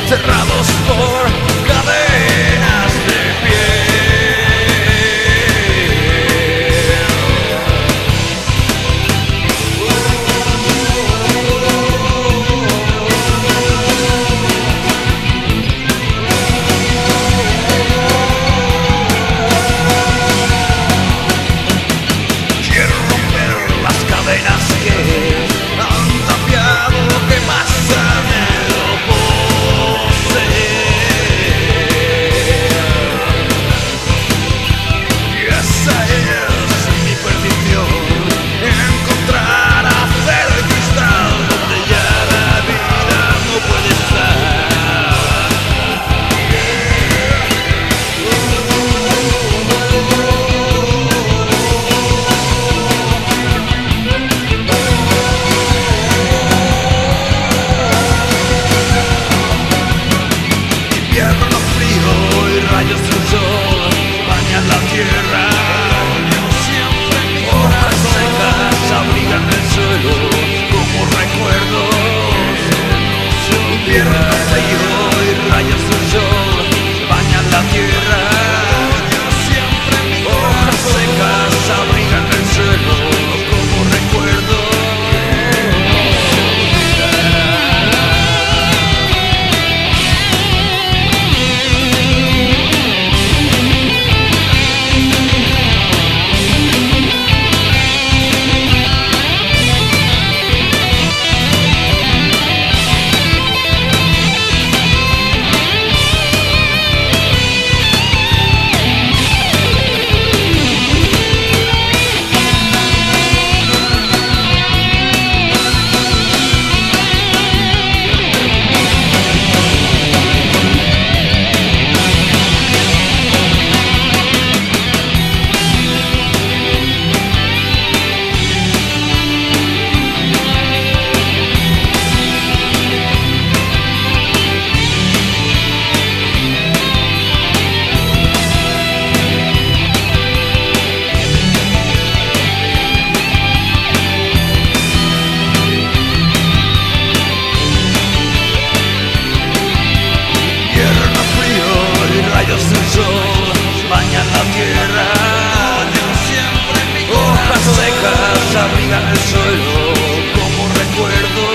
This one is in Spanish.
cerrados por cadenas de quiero romper las cadenas que han tapiado lo que más anhelo poseer. Y esa es mi perdición, encontrar hacer el cristal donde ya la vida no puede estar. Invierno frío y rayos del sol bañan la tierra. Hojas secas abrigan el suelo como recuerdos. Invierno frío y rayos del sol bañan la tierra. Hojas secas abrigan el suelo como recuerdos. Invierno frío y rayos del sol bañan la tierra. Hojas secas abrigan el suelo como recuerdo.